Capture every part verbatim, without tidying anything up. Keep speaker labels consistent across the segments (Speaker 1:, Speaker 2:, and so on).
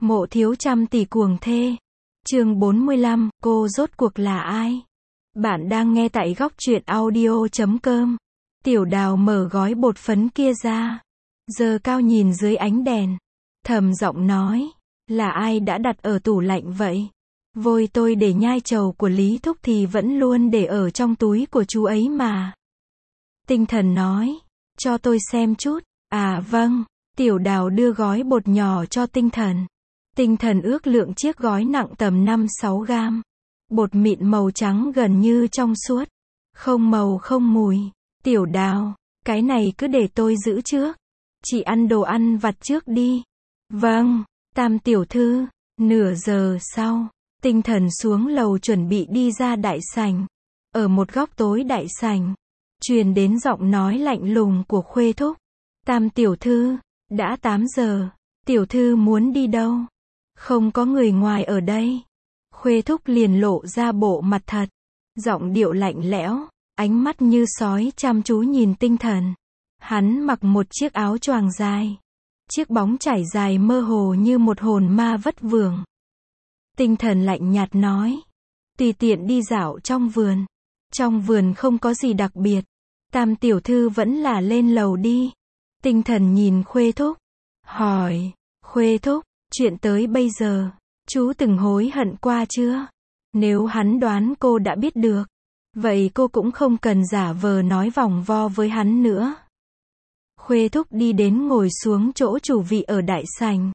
Speaker 1: Mộ thiếu trăm tỷ cuồng thê. Chương bốn mươi lăm, cô rốt cuộc là ai? Bạn đang nghe tại góc truyện audio chấm com. Tiểu Đào mở gói bột phấn kia ra, giơ cao nhìn dưới ánh đèn, thầm giọng nói, là ai đã đặt ở tủ lạnh vậy? Vôi tôi để nhai trầu của Lý Thúc thì vẫn luôn để ở trong túi của chú ấy mà. Tinh Thần nói, cho tôi xem chút. À vâng. Tiểu Đào đưa gói bột nhỏ cho Tinh Thần. Tinh Thần ước lượng chiếc gói nặng tầm năm sáu gam. Bột mịn màu trắng gần như trong suốt. Không màu không mùi. Tiểu Đào, cái này cứ để tôi giữ trước. Chị ăn đồ ăn vặt trước đi. Vâng, Tam tiểu thư. Nửa giờ sau, Tinh Thần xuống lầu chuẩn bị đi ra đại sảnh. Ở một góc tối đại sảnh, truyền đến giọng nói lạnh lùng của Khuê Thúc. Tam tiểu thư, đã tám giờ, tiểu thư muốn đi đâu? Không có người ngoài ở đây. Khuê Thúc liền lộ ra bộ mặt thật, giọng điệu lạnh lẽo, ánh mắt như sói chăm chú nhìn Tinh Thần. Hắn mặc một chiếc áo choàng dài, chiếc bóng chảy dài mơ hồ như một hồn ma vất vưởng. Tinh Thần lạnh nhạt nói, tùy tiện đi dạo trong vườn. Trong vườn không có gì đặc biệt. Tam tiểu thư vẫn là lên lầu đi. Tinh Thần nhìn Khuê Thúc, hỏi, Khuê Thúc, chuyện tới bây giờ, chú từng hối hận qua chưa? Nếu hắn đoán cô đã biết được, vậy cô cũng không cần giả vờ nói vòng vo với hắn nữa. Khuê Thúc đi đến ngồi xuống chỗ chủ vị ở đại sảnh.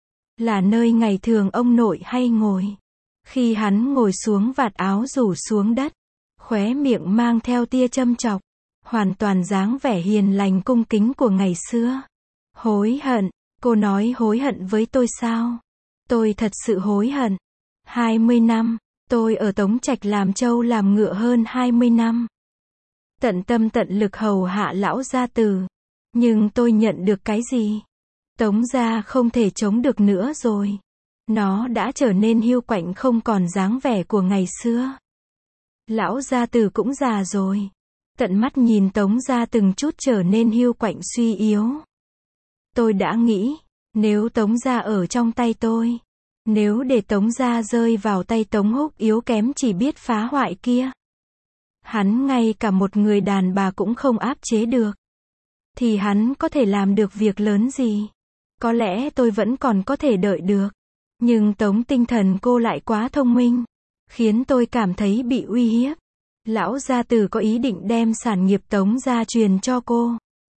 Speaker 1: Là nơi ngày thường ông nội hay ngồi. Khi hắn ngồi xuống vạt áo rủ xuống đất, khóe miệng mang theo tia châm chọc, hoàn toàn dáng vẻ hiền lành cung kính của ngày xưa. Hối hận, cô nói hối hận với tôi sao? Tôi thật sự hối hận. hai mươi năm, tôi ở Tống Trạch làm trâu làm ngựa hơn hai mươi năm. Tận tâm tận lực hầu hạ lão gia tử. Nhưng tôi nhận được cái gì? Tống gia không thể chống được nữa rồi. Nó đã trở nên hiu quạnh không còn dáng vẻ của ngày xưa. Lão gia tử cũng già rồi. Tận mắt nhìn Tống gia từng chút trở nên hiu quạnh suy yếu. Tôi đã nghĩ, nếu Tống gia ở trong tay tôi, nếu để Tống gia rơi vào tay Tống Húc yếu kém chỉ biết phá hoại kia, hắn ngay cả một người đàn bà cũng không áp chế được, thì hắn có thể làm được việc lớn gì? Có lẽ tôi vẫn còn có thể đợi được. Nhưng Tống Tinh Thần cô lại quá thông minh, khiến tôi cảm thấy bị uy hiếp. Lão gia tử có ý định đem sản nghiệp Tống gia truyền cho cô.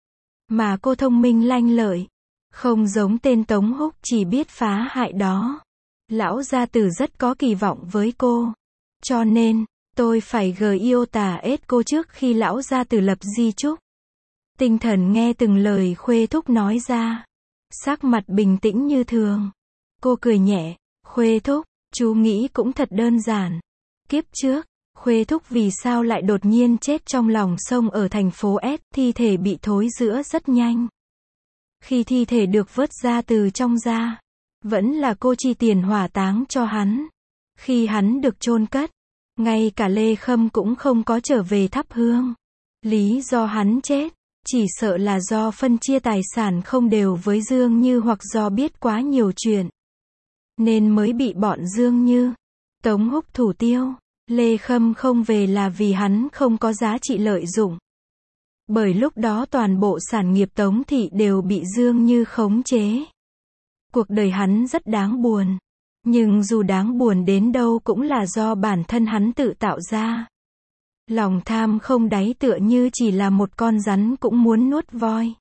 Speaker 1: Mà cô thông minh lanh lợi, không giống tên Tống Húc chỉ biết phá hại đó. Lão gia tử rất có kỳ vọng với cô. Cho nên, tôi phải gờ yêu tà ết cô trước khi lão gia tử lập di chúc. Tinh Thần nghe từng lời Khuê Thúc nói ra, sắc mặt bình tĩnh như thường. Cô cười nhẹ, Khuê Thúc, chú nghĩ cũng thật đơn giản. Kiếp trước, Khuê Thúc vì sao lại đột nhiên chết trong lòng sông ở thành phố S, thi thể bị thối rữa rất nhanh. Khi thi thể được vớt ra từ trong da, vẫn là cô chi tiền hỏa táng cho hắn. Khi hắn được chôn cất, ngay cả Lê Khâm cũng không có trở về thắp hương. Lý do hắn chết, chỉ sợ là do phân chia tài sản không đều với Dương Như hoặc do biết quá nhiều chuyện, nên mới bị bọn Dương Như, Tống Húc thủ tiêu. Lê Khâm không về là vì hắn không có giá trị lợi dụng. Bởi lúc đó toàn bộ sản nghiệp Tống thị đều bị Dương Như khống chế. Cuộc đời hắn rất đáng buồn. Nhưng dù đáng buồn đến đâu cũng là do bản thân hắn tự tạo ra. Lòng tham không đáy tựa như chỉ là một con rắn cũng muốn nuốt voi.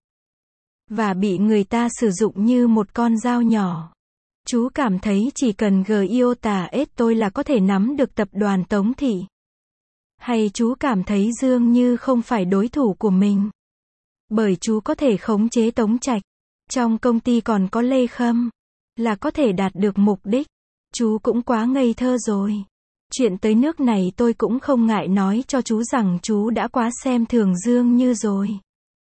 Speaker 1: Và bị người ta sử dụng như một con dao nhỏ. Chú cảm thấy chỉ cần gờ yêu tà ết tôi là có thể nắm được tập đoàn Tống thị? Hay chú cảm thấy Dương Như không phải đối thủ của mình? Bởi chú có thể khống chế Tống Trạch, trong công ty còn có Lê Khâm, là có thể đạt được mục đích. Chú cũng quá ngây thơ rồi. Chuyện tới nước này tôi cũng không ngại nói cho chú rằng chú đã quá xem thường Dương Như rồi.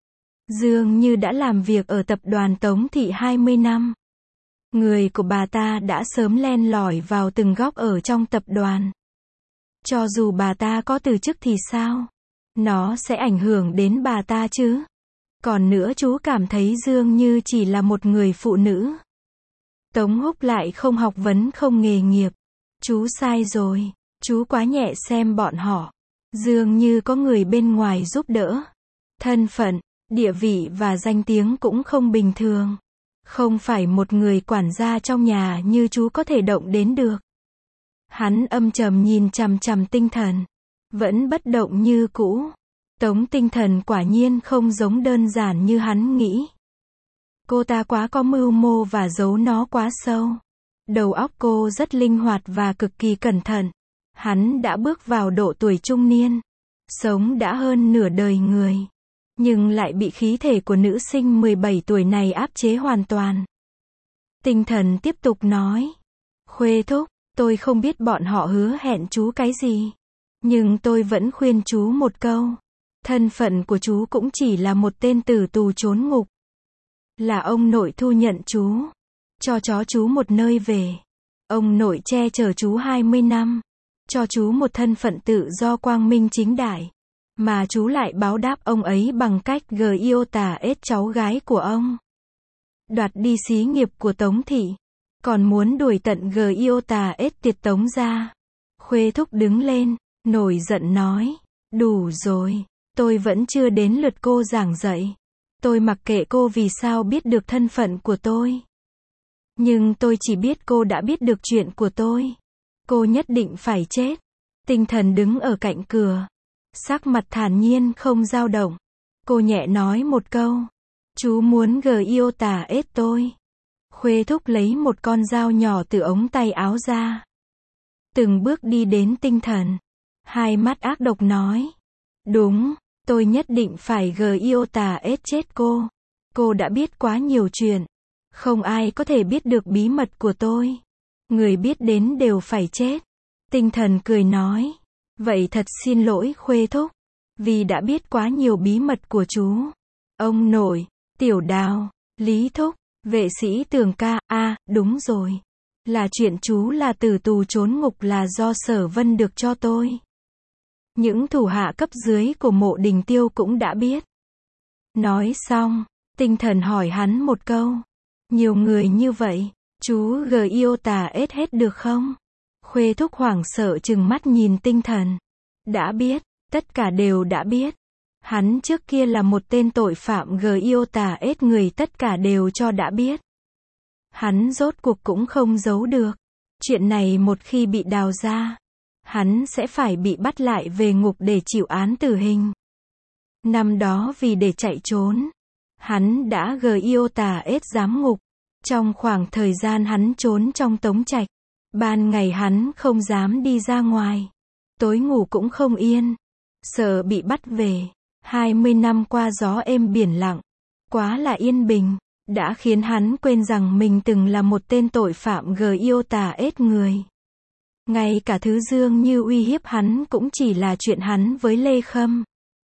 Speaker 1: Dương Như đã làm việc ở tập đoàn Tống thị hai mươi năm. Người của bà ta đã sớm len lỏi vào từng góc ở trong tập đoàn. Cho dù bà ta có từ chức thì sao? Nó sẽ ảnh hưởng đến bà ta chứ? Còn nữa chú cảm thấy Dương Như chỉ là một người phụ nữ. Tống Húc lại không học vấn không nghề nghiệp. Chú sai rồi, chú quá nhẹ xem bọn họ. Dường như có người bên ngoài giúp đỡ. Thân phận, địa vị và danh tiếng cũng không bình thường. Không phải một người quản gia trong nhà như chú có thể động đến được. Hắn âm trầm nhìn chằm chằm Tinh Thần. Vẫn bất động như cũ. Tống Tinh Thần quả nhiên không giống đơn giản như hắn nghĩ. Cô ta quá có mưu mô và giấu nó quá sâu. Đầu óc cô rất linh hoạt và cực kỳ cẩn thận. Hắn đã bước vào độ tuổi trung niên. Sống đã hơn nửa đời người. Nhưng lại bị khí thể của nữ sinh mười bảy tuổi này áp chế hoàn toàn. Tinh Thần tiếp tục nói. Khuê thúc, tôi không biết bọn họ hứa hẹn chú cái gì. Nhưng tôi vẫn khuyên chú một câu. Thân phận của chú cũng chỉ là một tên tử tù trốn ngục. Là ông nội thu nhận chú. Cho chó chú một nơi về. Ông nội che chở chú hai mươi năm. Cho chú một thân phận tự do quang minh chính đại. Mà chú lại báo đáp ông ấy bằng cách gờ yêu tà ết cháu gái của ông. Đoạt đi xí nghiệp của Tống thị. Còn muốn đuổi tận gờ yêu tà ết tiệt Tống ra. Khuê thúc đứng lên, nổi giận nói. Đủ rồi, tôi vẫn chưa đến lượt cô giảng dạy. Tôi mặc kệ cô vì sao biết được thân phận của tôi. Nhưng tôi chỉ biết cô đã biết được chuyện của tôi. Cô nhất định phải chết. Tinh Thần đứng ở cạnh cửa. Sắc mặt thản nhiên không dao động. Cô nhẹ nói một câu. Chú muốn gờ yêu tà ết tôi. Khuê thúc lấy một con dao nhỏ từ ống tay áo ra. Từng bước đi đến Tinh Thần. Hai mắt ác độc nói. Đúng, tôi nhất định phải gờ yêu tà ết chết cô. Cô đã biết quá nhiều chuyện. Không ai có thể biết được bí mật của tôi. Người biết đến đều phải chết. Tinh Thần cười nói. Vậy thật xin lỗi Khuê thúc. Vì đã biết quá nhiều bí mật của chú. Ông nội, Tiểu Đào, Lý thúc, vệ sĩ Tường ca, a à, đúng rồi. Là chuyện chú là tử tù trốn ngục là do Sở Vân được cho tôi. Những thủ hạ cấp dưới của Mộ Đình Tiêu cũng đã biết. Nói xong, Tinh Thần hỏi hắn một câu. Nhiều người như vậy, chú gờ yêu tà ết hết được không? Khuê thúc hoảng sợ trừng mắt nhìn Tinh Thần. Đã biết, tất cả đều đã biết. Hắn trước kia là một tên tội phạm gờ yêu tà ết người tất cả đều cho đã biết. Hắn rốt cuộc cũng không giấu được. Chuyện này một khi bị đào ra, hắn sẽ phải bị bắt lại về ngục để chịu án tử hình. Năm đó vì để chạy trốn, hắn đã gờ yêu tà ết giám ngục. Trong khoảng thời gian hắn trốn trong Tống Trạch, ban ngày hắn không dám đi ra ngoài. Tối ngủ cũng không yên, sợ bị bắt về. hai mươi năm qua gió êm biển lặng, quá là yên bình, đã khiến hắn quên rằng mình từng là một tên tội phạm gờ yêu tà ết người. Ngay cả thứ dương như uy hiếp hắn cũng chỉ là chuyện hắn với Lê Khâm.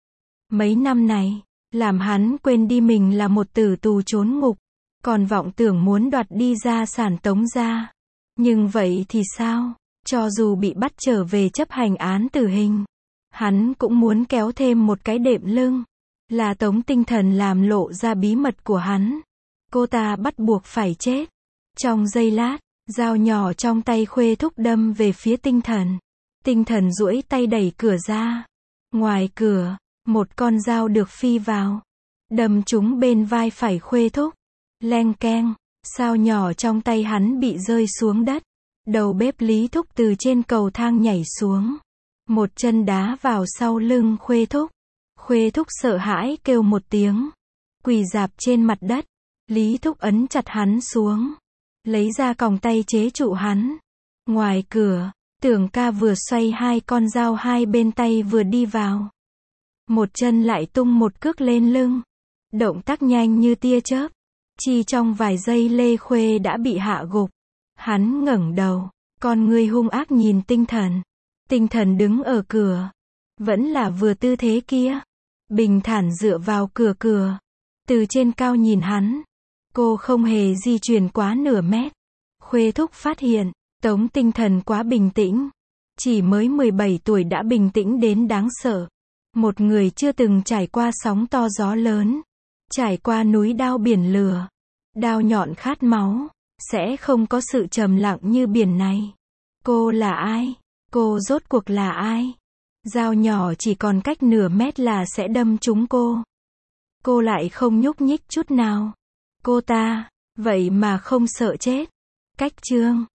Speaker 1: Mấy năm này, làm hắn quên đi mình là một tử tù trốn ngục, còn vọng tưởng muốn đoạt đi gia sản Tống gia. Nhưng vậy thì sao? Cho dù bị bắt trở về chấp hành án tử hình, hắn cũng muốn kéo thêm một cái đệm lưng. Là Tống Tinh Thần làm lộ ra bí mật của hắn. Cô ta bắt buộc phải chết. Trong giây lát, dao nhỏ trong tay Khuê thúc đâm về phía Tinh Thần. Tinh Thần duỗi tay đẩy cửa ra. Ngoài cửa, một con dao được phi vào, đâm trúng bên vai phải Khuê thúc. Leng keng, dao nhỏ trong tay hắn bị rơi xuống đất. Đầu bếp Lý thúc từ trên cầu thang nhảy xuống, một chân đá vào sau lưng Khuê thúc. Khuê thúc sợ hãi kêu một tiếng, quỳ rạp trên mặt đất. Lý thúc ấn chặt hắn xuống, lấy ra còng tay chế trụ hắn. Ngoài cửa, Tưởng ca vừa xoay hai con dao hai bên tay vừa đi vào. Một chân lại tung một cước lên lưng. Động tác nhanh như tia chớp. Chỉ trong vài giây Lê Khuê đã bị hạ gục. Hắn ngẩng đầu, con ngươi hung ác nhìn Tinh Thần. Tinh Thần đứng ở cửa, vẫn là vừa tư thế kia, bình thản dựa vào cửa cửa. Từ trên cao nhìn hắn, cô không hề di chuyển quá nửa mét. Khuê thúc phát hiện, Tống Tinh Thần quá bình tĩnh. Chỉ mới mười bảy tuổi đã bình tĩnh đến đáng sợ. Một người chưa từng trải qua sóng to gió lớn, trải qua núi đao biển lửa, đao nhọn khát máu, sẽ không có sự trầm lặng như biển này. Cô là ai? Cô rốt cuộc là ai? Dao nhỏ chỉ còn cách nửa mét là sẽ đâm trúng cô. Cô lại không nhúc nhích chút nào. Cô ta, vậy mà không sợ chết. Cách chương